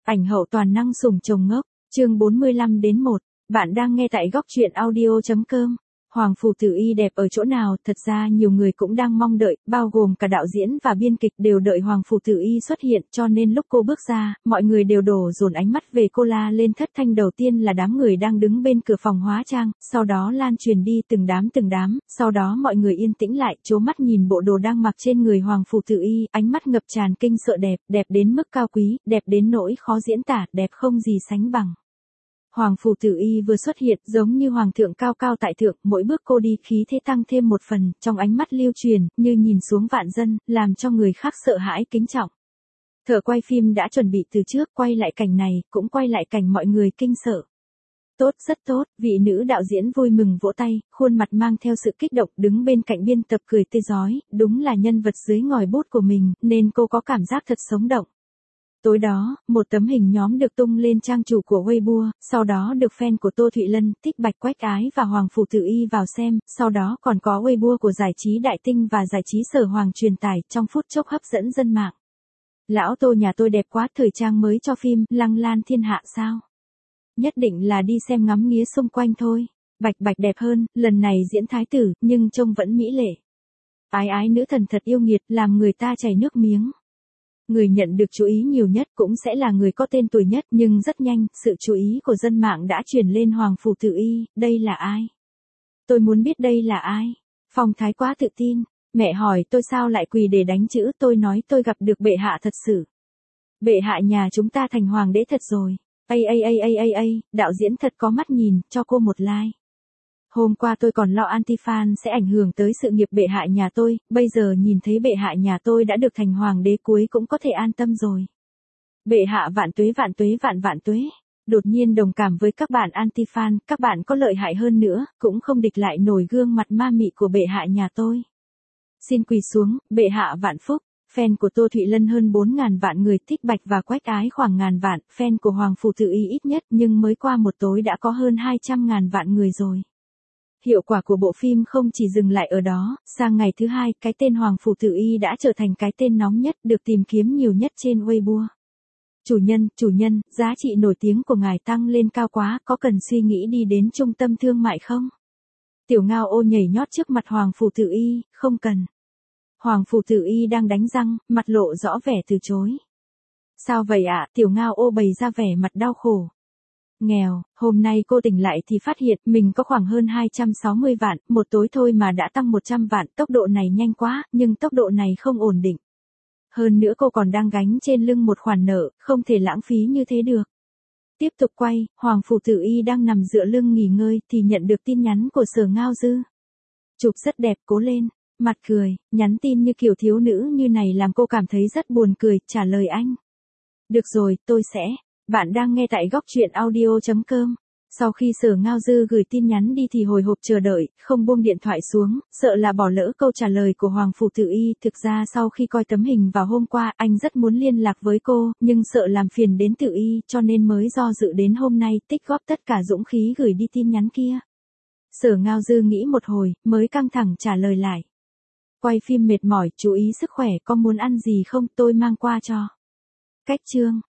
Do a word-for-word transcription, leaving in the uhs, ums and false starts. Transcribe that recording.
Ảnh hậu toàn năng sủng chồng ngốc, chương bốn mươi lăm đến một. Bạn đang nghe tại góc truyện audio chấm com. Hoàng phủ tử y đẹp ở chỗ nào? Thật ra nhiều người cũng đang mong đợi, bao gồm cả đạo diễn và biên kịch đều đợi Hoàng phủ tử y xuất hiện, cho nên lúc cô bước ra, mọi người đều đổ dồn ánh mắt về cô. La lên thất thanh đầu tiên là đám người đang đứng bên cửa phòng hóa trang, sau đó lan truyền đi từng đám từng đám, sau đó mọi người yên tĩnh lại, trố mắt nhìn bộ đồ đang mặc trên người Hoàng phủ tử y, ánh mắt ngập tràn kinh sợ. Đẹp, đẹp đến mức cao quý, đẹp đến nỗi khó diễn tả, đẹp không gì sánh bằng. Hoàng phủ tử y vừa xuất hiện, giống như hoàng thượng cao cao tại thượng, mỗi bước cô đi khí thế tăng thêm một phần, trong ánh mắt lưu truyền, như nhìn xuống vạn dân, làm cho người khác sợ hãi kính trọng. Thợ quay phim đã chuẩn bị từ trước, quay lại cảnh này, cũng quay lại cảnh mọi người kinh sợ. Tốt, rất tốt, vị nữ đạo diễn vui mừng vỗ tay, khuôn mặt mang theo sự kích động, đứng bên cạnh biên tập cười tươi rói, đúng là nhân vật dưới ngòi bút của mình, nên cô có cảm giác thật sống động. Tối đó, một tấm hình nhóm được tung lên trang chủ của Weibo, sau đó được fan của Tô Thụy Lân, Thích Bạch Quách Ái và Hoàng phủ tử y vào xem, sau đó còn có Weibo của giải trí Đại Tinh và giải trí Sở Hoàng truyền tải, trong phút chốc hấp dẫn dân mạng. Lão Tô nhà tôi đẹp quá, thời trang mới cho phim Lăng Lan Thiên Hạ sao? Nhất định là đi xem ngắm nghía xung quanh thôi. Bạch Bạch đẹp hơn, lần này diễn thái tử, nhưng trông vẫn mỹ lệ. Ái ái nữ thần thật yêu nghiệt, làm người ta chảy nước miếng. Người nhận được chú ý nhiều nhất cũng sẽ là người có tên tuổi nhất, nhưng rất nhanh, sự chú ý của dân mạng đã chuyển lên Hoàng phủ tử y, đây là ai? Tôi muốn biết đây là ai? Phong thái quá tự tin, mẹ hỏi tôi sao lại quỳ để đánh chữ, tôi nói tôi gặp được bệ hạ thật sự. Bệ hạ nhà chúng ta thành hoàng đế thật rồi. Ây ây ây ây ây ây, đạo diễn thật có mắt nhìn, cho cô một like. Hôm qua tôi còn lo anti-fan sẽ ảnh hưởng tới sự nghiệp bệ hạ nhà tôi, bây giờ nhìn thấy bệ hạ nhà tôi đã được thành hoàng đế cuối cũng có thể an tâm rồi. Bệ hạ vạn tuế vạn tuế vạn vạn tuế. Đột nhiên đồng cảm với các bạn anti-fan, các bạn có lợi hại hơn nữa, cũng không địch lại nổi gương mặt ma mị của bệ hạ nhà tôi. Xin quỳ xuống, bệ hạ vạn phúc. Fan của Tô Thụy Lân hơn bốn ngàn vạn người, Thích Bạch và Quách Ái khoảng ngàn vạn, fan của Hoàng phủ tử y ít nhất, nhưng mới qua một tối đã có hơn hai trăm ngàn vạn người rồi. Hiệu quả của bộ phim không chỉ dừng lại ở đó, sang ngày thứ hai, cái tên Hoàng phủ tử y đã trở thành cái tên nóng nhất, được tìm kiếm nhiều nhất trên Weibo. Chủ nhân, chủ nhân, giá trị nổi tiếng của ngài tăng lên cao quá, có cần suy nghĩ đi đến trung tâm thương mại không? Tiểu Ngao Ô nhảy nhót trước mặt Hoàng phủ tử y, không cần. Hoàng phủ tử y đang đánh răng, mặt lộ rõ vẻ từ chối. Sao vậy ạ? Tiểu Ngao Ô bày ra vẻ mặt đau khổ. Nghèo, hôm nay cô tỉnh lại thì phát hiện mình có khoảng hơn hai trăm sáu mươi vạn, một tối thôi mà đã tăng một trăm vạn, tốc độ này nhanh quá, nhưng tốc độ này không ổn định. Hơn nữa cô còn đang gánh trên lưng một khoản nợ, không thể lãng phí như thế được. Tiếp tục quay, Hoàng phủ tử y đang nằm dựa lưng nghỉ ngơi thì nhận được tin nhắn của Sở Ngao Dư. Chụp rất đẹp, cố lên, mặt cười, nhắn tin như kiểu thiếu nữ như này làm cô cảm thấy rất buồn cười, trả lời anh. Được rồi, tôi sẽ. Bạn đang nghe tại góc truyện audio chấm com. Sau khi Sở Ngao Dư gửi tin nhắn đi thì hồi hộp chờ đợi, không buông điện thoại xuống, sợ là bỏ lỡ câu trả lời của Hoàng phủ tử y. Thực ra sau khi coi tấm hình vào hôm qua, anh rất muốn liên lạc với cô, nhưng sợ làm phiền đến tử y, cho nên mới do dự đến hôm nay, tích góp tất cả dũng khí gửi đi tin nhắn kia. Sở Ngao Dư nghĩ một hồi, mới căng thẳng trả lời lại. Quay phim mệt mỏi, chú ý sức khỏe, có muốn ăn gì không, tôi mang qua cho. Cách chương.